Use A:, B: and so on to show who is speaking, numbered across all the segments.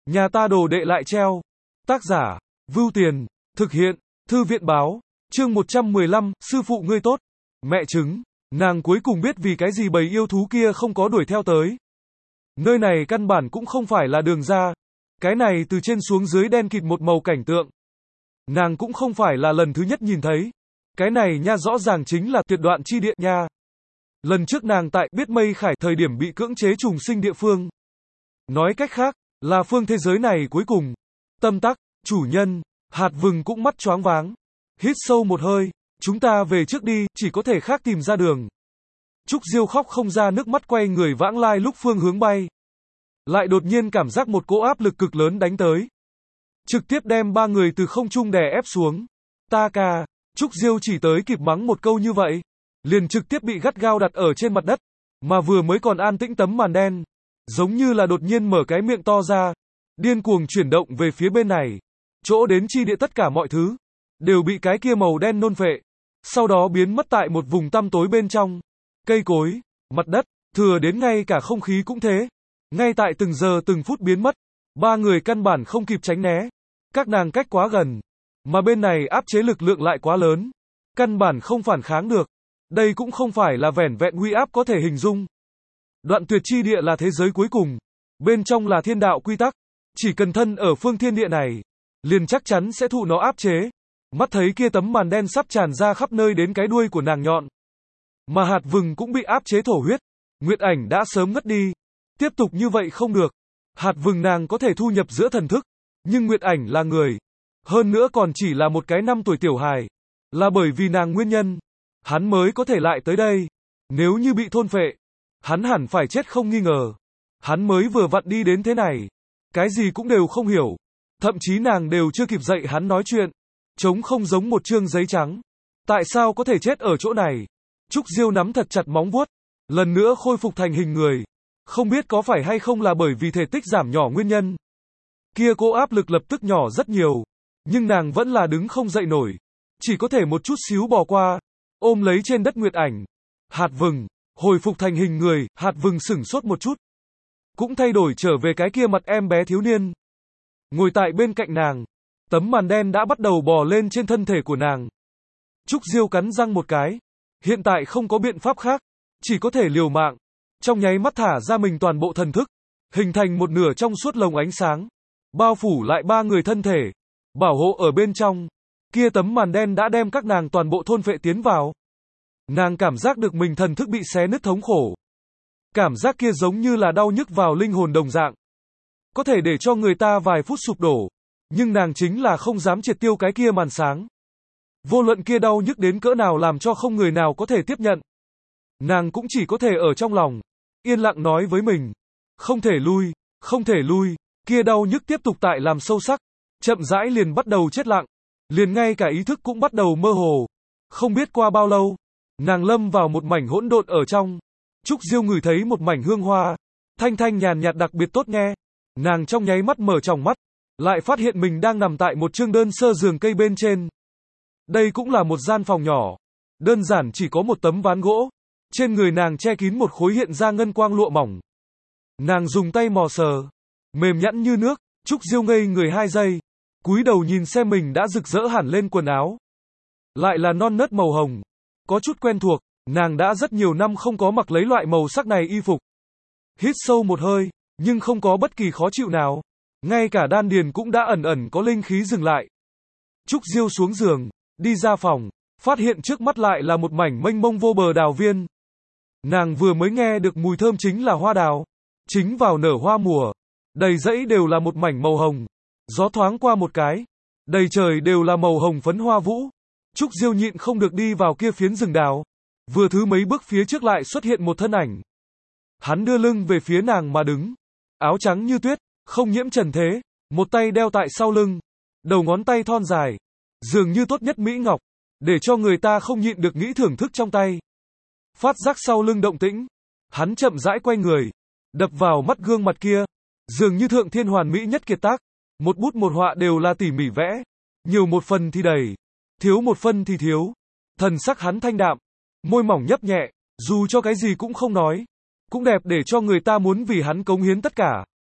A: Nhà ta đồ đệ lại treo. Tác giả, Vưu Tiền, thực hiện, Thư viện báo, chương 115, sư phụ ngươi tốt. Mẹ chứng, nàng cuối cùng biết vì cái gì bầy yêu thú kia không có đuổi theo tới. Nơi này căn bản cũng không phải là đường ra. Cái này từ trên xuống dưới đen kịt một màu cảnh tượng. Nàng cũng không phải là lần thứ nhất nhìn thấy. Cái này nha rõ ràng chính là tuyệt đoạn chi địa nha. Lần trước nàng tại biết Mây Khải thời điểm bị cưỡng chế trùng sinh địa phương. Nói cách khác, là phương thế giới này cuối cùng. Tâm tắc, chủ nhân, Hạt Vừng cũng mắt choáng váng. Hít sâu một hơi, chúng ta về trước đi, chỉ có thể khác tìm ra đường. Trúc Diêu khóc không ra nước mắt quay người vãng lai lúc phương hướng bay. Lại đột nhiên cảm giác một cỗ áp lực cực lớn đánh tới. Trực tiếp đem ba người từ không trung đè ép xuống. Ta ca, Trúc Diêu chỉ tới kịp mắng một câu như vậy. Liền trực tiếp bị gắt gao đặt ở trên mặt đất. Mà vừa mới còn an tĩnh tấm màn đen. Giống như là đột nhiên mở cái miệng to ra. Điên cuồng chuyển động về phía bên này. Chỗ đến chi địa tất cả mọi thứ. Đều bị cái kia màu đen nôn phệ. Sau đó biến mất tại một vùng tăm tối bên trong. Cây cối, mặt đất, thừa đến ngay cả không khí cũng thế. Ngay tại từng giờ từng phút biến mất. Ba người căn bản không kịp tránh né. Các nàng cách quá gần. Mà bên này áp chế lực lượng lại quá lớn. Căn bản không phản kháng được. Đây cũng không phải là vẻn vẹn uy áp có thể hình dung. Đoạn tuyệt chi địa là thế giới cuối cùng. Bên trong là thiên đạo quy tắc. Chỉ cần thân ở phương thiên địa này, liền chắc chắn sẽ thụ nó áp chế. Mắt thấy kia tấm màn đen sắp tràn ra khắp nơi đến cái đuôi của nàng nhọn. Mà Hạt Vừng cũng bị áp chế thổ huyết. Nguyệt Ảnh đã sớm ngất đi. Tiếp tục như vậy không được. Hạt Vừng nàng có thể thu nhập giữa thần thức. Nhưng Nguyệt Ảnh là người. Hơn nữa còn chỉ là một cái 5 tuổi tiểu hài. Là bởi vì nàng nguyên nhân. Hắn mới có thể lại tới đây. Nếu như bị thôn phệ, hắn hẳn phải chết không nghi ngờ. Hắn mới vừa vặn đi đến thế này. Cái gì cũng đều không hiểu. Thậm chí nàng đều chưa kịp dạy hắn nói chuyện. Trống không giống một chương giấy trắng. Tại sao có thể chết ở chỗ này? Trúc Diêu nắm thật chặt móng vuốt. Lần nữa khôi phục thành hình người. Không biết có phải hay không là bởi vì thể tích giảm nhỏ nguyên nhân. Kia cô áp lực lập tức nhỏ rất nhiều. Nhưng nàng vẫn là đứng không dậy nổi. Chỉ có thể một chút xíu bò qua. Ôm lấy trên đất Nguyệt Ảnh. Hạt Vừng, hồi phục thành hình người, Hạt Vừng sửng sốt một chút. Cũng thay đổi trở về cái kia mặt em bé thiếu niên. Ngồi tại bên cạnh nàng. Tấm màn đen đã bắt đầu bò lên trên thân thể của nàng. Trúc Diêu cắn răng một cái. Hiện tại không có biện pháp khác. Chỉ có thể liều mạng. Trong nháy mắt thả ra mình toàn bộ thần thức. Hình thành một nửa trong suốt lồng ánh sáng. Bao phủ lại ba người thân thể. Bảo hộ ở bên trong. Kia tấm màn đen đã đem các nàng toàn bộ thôn phệ tiến vào. Nàng cảm giác được mình thần thức bị xé nứt thống khổ. Cảm giác kia giống như là đau nhức vào linh hồn đồng dạng. Có thể để cho người ta vài phút sụp đổ. Nhưng nàng chính là không dám triệt tiêu cái kia màn sáng. Vô luận kia đau nhức đến cỡ nào làm cho không người nào có thể tiếp nhận. Nàng cũng chỉ có thể ở trong lòng. Yên lặng nói với mình. Không thể lui, không thể lui. Kia đau nhức tiếp tục tại làm sâu sắc. Chậm rãi liền bắt đầu chết lặng. Liền ngay cả ý thức cũng bắt đầu mơ hồ. Không biết qua bao lâu. Nàng lâm vào một mảnh hỗn độn ở trong. Trúc Diêu ngửi thấy một mảnh hương hoa. Thanh thanh nhàn nhạt đặc biệt tốt nghe. Nàng trong nháy mắt mở tròng mắt. Lại phát hiện mình đang nằm tại một chương đơn sơ giường cây bên trên. Đây cũng là một gian phòng nhỏ. Đơn giản chỉ có một tấm ván gỗ. Trên người nàng che kín một khối hiện ra ngân quang lụa mỏng. Nàng dùng tay mò sờ. Mềm nhẵn như nước. Trúc Diêu ngây người 2 giây. Cúi đầu nhìn xem mình đã rực rỡ hẳn lên quần áo. Lại là non nớt màu hồng. Có chút quen thuộc. Nàng đã rất nhiều năm không có mặc lấy loại màu sắc này y phục. Hít sâu một hơi. Nhưng không có bất kỳ khó chịu nào. Ngay cả đan điền cũng đã ẩn ẩn có linh khí dừng lại. Trúc Diêu xuống giường. Đi ra phòng. Phát hiện trước mắt lại là một mảnh mênh mông vô bờ đào viên. Nàng vừa mới nghe được mùi thơm chính là hoa đào. Chính vào nở hoa mùa. Đầy dãy đều là một mảnh màu hồng. Gió thoáng qua một cái. Đầy trời đều là màu hồng phấn hoa vũ. Trúc Diêu nhịn không được đi vào kia phiến rừng đào. Vừa thứ mấy bước phía trước lại xuất hiện một thân ảnh. Hắn đưa lưng về phía nàng mà đứng. Áo trắng như tuyết, không nhiễm trần thế. Một tay đeo tại sau lưng. Đầu ngón tay thon dài. Dường như tốt nhất mỹ ngọc. Để cho người ta không nhịn được nghĩ thưởng thức trong tay. Phát giác sau lưng động tĩnh. Hắn chậm rãi quay người. Đập vào mắt gương mặt kia. Dường như thượng thiên hoàn mỹ nhất kiệt tác. Một bút một họa đều là tỉ mỉ vẽ. Nhiều một phần thì đầy. Thiếu một phần thì thiếu. Thần sắc hắn thanh đạm. Môi mỏng nhấp nhẹ. Dù cho cái gì cũng không nói. Cũng đẹp để cho người ta muốn vì hắn cống hiến tất cả.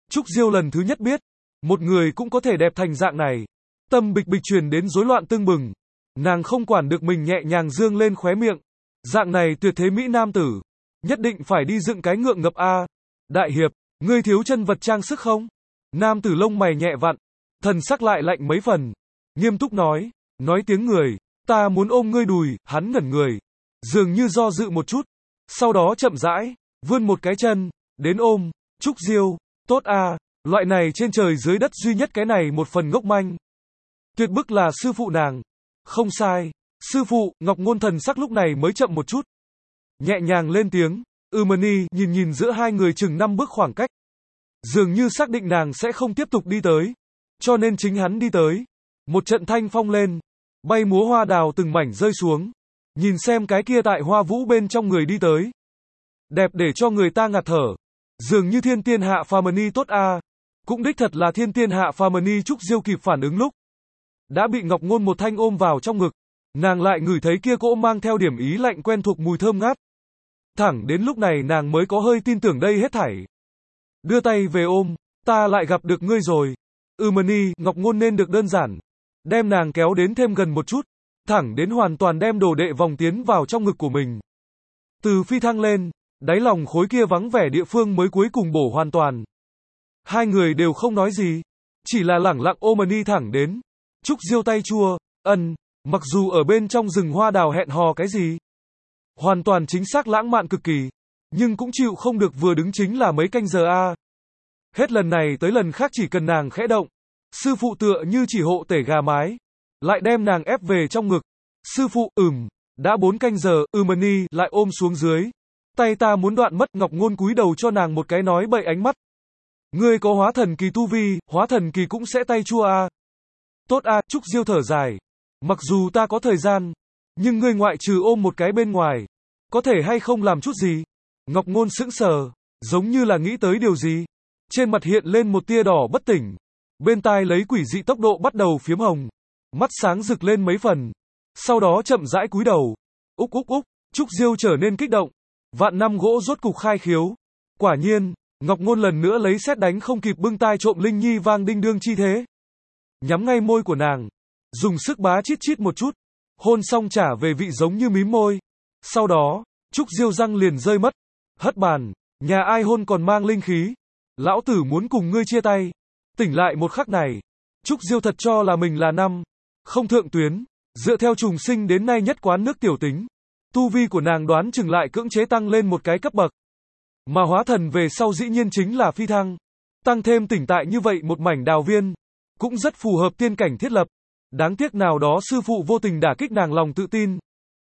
A: Trúc Diêu lần thứ nhất biết, một người cũng có thể đẹp thành dạng này. Tâm bịch bịch truyền đến rối loạn tưng bừng. Nàng không quản được mình nhẹ nhàng dương lên khóe miệng. Dạng này tuyệt thế mỹ nam tử. Nhất định phải đi dựng cái ngượng ngập a. Đại hiệp, ngươi thiếu chân vật trang sức không? Nam tử lông mày nhẹ vặn. Thần sắc lại lạnh mấy phần. Nghiêm túc nói tiếng người. Ta muốn ôm ngươi đùi, hắn ngẩn người. Dường như do dự một chút. Sau đó chậm rãi, vươn một cái chân, đến ôm. Trúc Diêu, tốt a, loại này trên trời dưới đất duy nhất cái này một phần ngốc manh. Tuyệt bức là sư phụ nàng. Không sai. Sư phụ, Ngọc Ngôn thần sắc lúc này mới chậm một chút. Nhẹ nhàng lên tiếng. Mani nhìn giữa hai người chừng 5 bước khoảng cách. Dường như xác định nàng sẽ không tiếp tục đi tới. Cho nên chính hắn đi tới. Một trận thanh phong lên. Bay múa hoa đào từng mảnh rơi xuống. Nhìn xem cái kia tại hoa vũ bên trong người đi tới. Đẹp để cho người ta ngạt thở. Dường như thiên tiên hạ phàm ni tốt a. Cũng đích thật là thiên tiên hạ phàm ni. Trúc Diêu kịp phản ứng lúc đã bị Ngọc Ngôn một thanh ôm vào trong ngực. Nàng lại ngửi thấy kia cỗ mang theo điểm ý lạnh quen thuộc mùi thơm ngát. Thẳng đến lúc này nàng mới có hơi tin tưởng đây hết thảy. Đưa tay về ôm, ta lại gặp được ngươi rồi. Mani, Ngọc Ngôn nên được đơn giản. Đem nàng kéo đến thêm gần một chút. Thẳng đến hoàn toàn đem đồ đệ vòng tiến vào trong ngực của mình. Từ phi thăng lên, đáy lòng khối kia vắng vẻ địa phương mới cuối cùng bổ hoàn toàn. Hai người đều không nói gì. Chỉ là lẳng lặng ôm Mani thẳng đến. Trúc Diêu tay chua, mặc dù ở bên trong rừng hoa đào hẹn hò cái gì. Hoàn toàn chính xác lãng mạn cực kỳ. Nhưng cũng chịu không được vừa đứng chính là mấy canh giờ a. Hết lần này tới lần khác chỉ cần nàng khẽ động. Sư phụ tựa như chỉ hộ tể gà mái. Lại đem nàng ép về trong ngực. Sư phụ, đã 4 canh giờ, Mani lại ôm xuống dưới. Tay ta muốn đoạn mất. Ngọc Ngôn cúi đầu cho nàng một cái nói bậy ánh mắt. Ngươi có hóa thần kỳ tu vi, hóa thần kỳ cũng sẽ tay chua a. Tốt a, Trúc Diêu thở dài. Mặc dù ta có thời gian, nhưng ngươi ngoại trừ ôm một cái bên ngoài, có thể hay không làm chút gì? Ngọc Ngôn sững sờ, giống như là nghĩ tới điều gì. Trên mặt hiện lên một tia đỏ bất tỉnh. Bên tai lấy quỷ dị tốc độ bắt đầu phiếm hồng. Mắt sáng rực lên mấy phần. Sau đó chậm rãi cúi đầu. Úc. Trúc Diêu trở nên kích động. Vạn năm gỗ rốt cục khai khiếu. Quả nhiên, Ngọc Ngôn lần nữa lấy sét đánh không kịp bưng tai trộm Linh Nhi vang đinh đương chi thế. Nhắm ngay môi của nàng. Dùng sức bá chít chít một chút. Hôn xong trả về vị giống như mím môi. Sau đó, Trúc Diêu răng liền rơi mất. Hất bàn. Nhà ai hôn còn mang linh khí. Lão tử muốn cùng ngươi chia tay. Tỉnh lại một khắc này. Trúc Diêu thật cho là mình là không thượng tuyến. Dựa theo trùng sinh đến nay nhất quán nước tiểu tính. Tu vi của nàng đoán chừng lại cưỡng chế tăng lên một cái cấp bậc. Mà hóa thần về sau dĩ nhiên chính là phi thăng. Tăng thêm tỉnh tại như vậy một mảnh đào viên. Cũng rất phù hợp tiên cảnh thiết lập. Đáng tiếc nào đó sư phụ vô tình đả kích nàng lòng tự tin.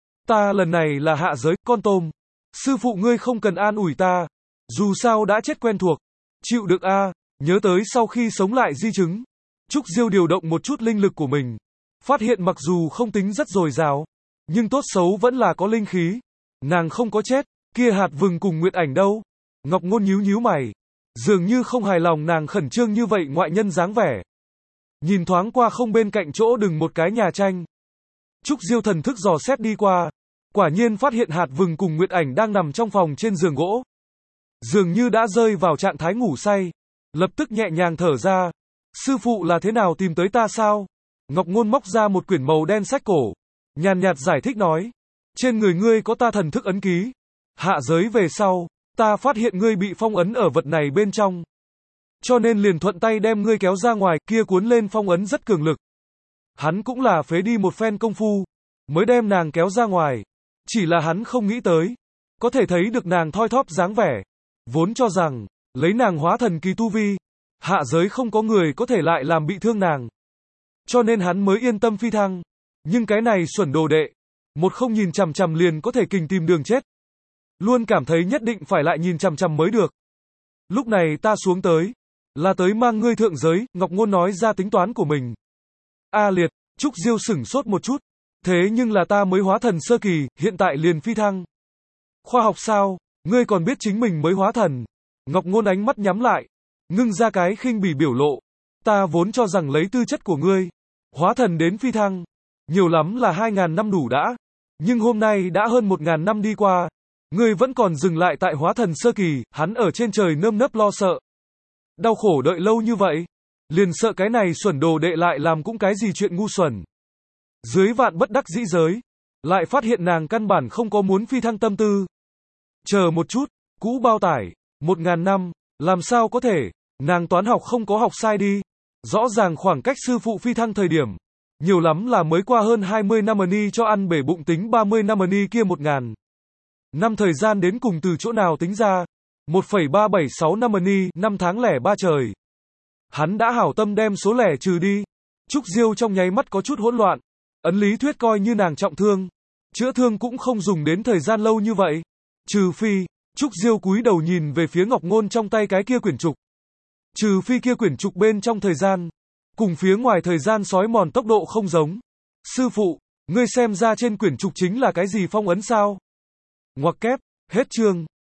A: Ta lần này là hạ giới, con tôm. Sư phụ ngươi không cần an ủi ta. Dù sao đã chết quen thuộc. Chịu được a. Nhớ tới sau khi sống lại di chứng. Trúc Diêu điều động một chút linh lực của mình. Phát hiện mặc dù không tính rất dồi dào, nhưng tốt xấu vẫn là có linh khí. Nàng không có chết. Kia hạt vừng cùng Nguyệt Ảnh đâu? Ngọc Ngôn nhíu mày. Dường như không hài lòng nàng khẩn trương như vậy ngoại nhân dáng vẻ. Nhìn thoáng qua không bên cạnh chỗ đừng một cái nhà tranh. Trúc Diêu thần thức dò xét đi qua. Quả nhiên phát hiện hạt vừng cùng Nguyệt Ảnh đang nằm trong phòng trên giường gỗ. Dường như đã rơi vào trạng thái ngủ say. Lập tức nhẹ nhàng thở ra. Sư phụ là thế nào tìm tới ta sao? Ngọc Ngôn móc ra một quyển màu đen sách cổ. Nhàn nhạt giải thích nói. Trên người ngươi có ta thần thức ấn ký. Hạ giới về sau, ta phát hiện ngươi bị phong ấn ở vật này bên trong. Cho nên liền thuận tay đem ngươi kéo ra ngoài, kia cuốn lên phong ấn rất cường lực. Hắn cũng là phế đi một phen công phu, mới đem nàng kéo ra ngoài. Chỉ là hắn không nghĩ tới, có thể thấy được nàng thoi thóp dáng vẻ. Vốn cho rằng, lấy nàng hóa thần kỳ tu vi, hạ giới không có người có thể lại làm bị thương nàng. Cho nên hắn mới yên tâm phi thăng. Nhưng cái này xuẩn đồ đệ, một không nhìn chằm chằm liền có thể kình tìm đường chết. Luôn cảm thấy nhất định phải lại nhìn chằm chằm mới được. Lúc này ta xuống tới, là tới mang ngươi thượng giới. Ngọc Ngôn nói ra tính toán của mình. A liệt, Trúc Diêu sửng sốt một chút. Thế nhưng là ta mới hóa thần sơ kỳ, hiện tại liền phi thăng. Khoa học sao, ngươi còn biết chính mình mới hóa thần. Ngọc Ngôn ánh mắt nhắm lại, ngưng ra cái khinh bỉ biểu lộ. Ta vốn cho rằng lấy tư chất của ngươi, hóa thần đến phi thăng, nhiều lắm là 2.000 năm đủ đã. Nhưng hôm nay đã hơn 1.000 năm đi qua. Ngươi vẫn còn dừng lại tại hóa thần sơ kỳ, hắn ở trên trời nơm nớp lo sợ. Đau khổ đợi lâu như vậy. Liền sợ cái này xuẩn đồ đệ lại làm cũng cái gì chuyện ngu xuẩn. Dưới vạn bất đắc dĩ giới. Lại phát hiện nàng căn bản không có muốn phi thăng tâm tư. Chờ một chút, cũ bao tải, 1000 năm, làm sao có thể, nàng toán học không có học sai đi. Rõ ràng khoảng cách sư phụ phi thăng thời điểm. Nhiều lắm là mới qua hơn 20 năm ni cho ăn bể bụng tính 30 năm ni kia 1000 năm thời gian đến cùng từ chỗ nào tính ra. 1,376 năm ni, 5 tháng lẻ 3 trời. Hắn đã hảo tâm đem số lẻ trừ đi. Trúc Diêu trong nháy mắt có chút hỗn loạn. Ấn lý thuyết coi như nàng trọng thương. Chữa thương cũng không dùng đến thời gian lâu như vậy. Trừ phi, Trúc Diêu cúi đầu nhìn về phía Ngọc Ngôn trong tay cái kia quyển trục. Trừ phi kia quyển trục bên trong thời gian. Cùng phía ngoài thời gian sói mòn tốc độ không giống. Sư phụ, ngươi xem ra trên quyển trục chính là cái gì phong ấn sao? Ngoặc kép, hết chương.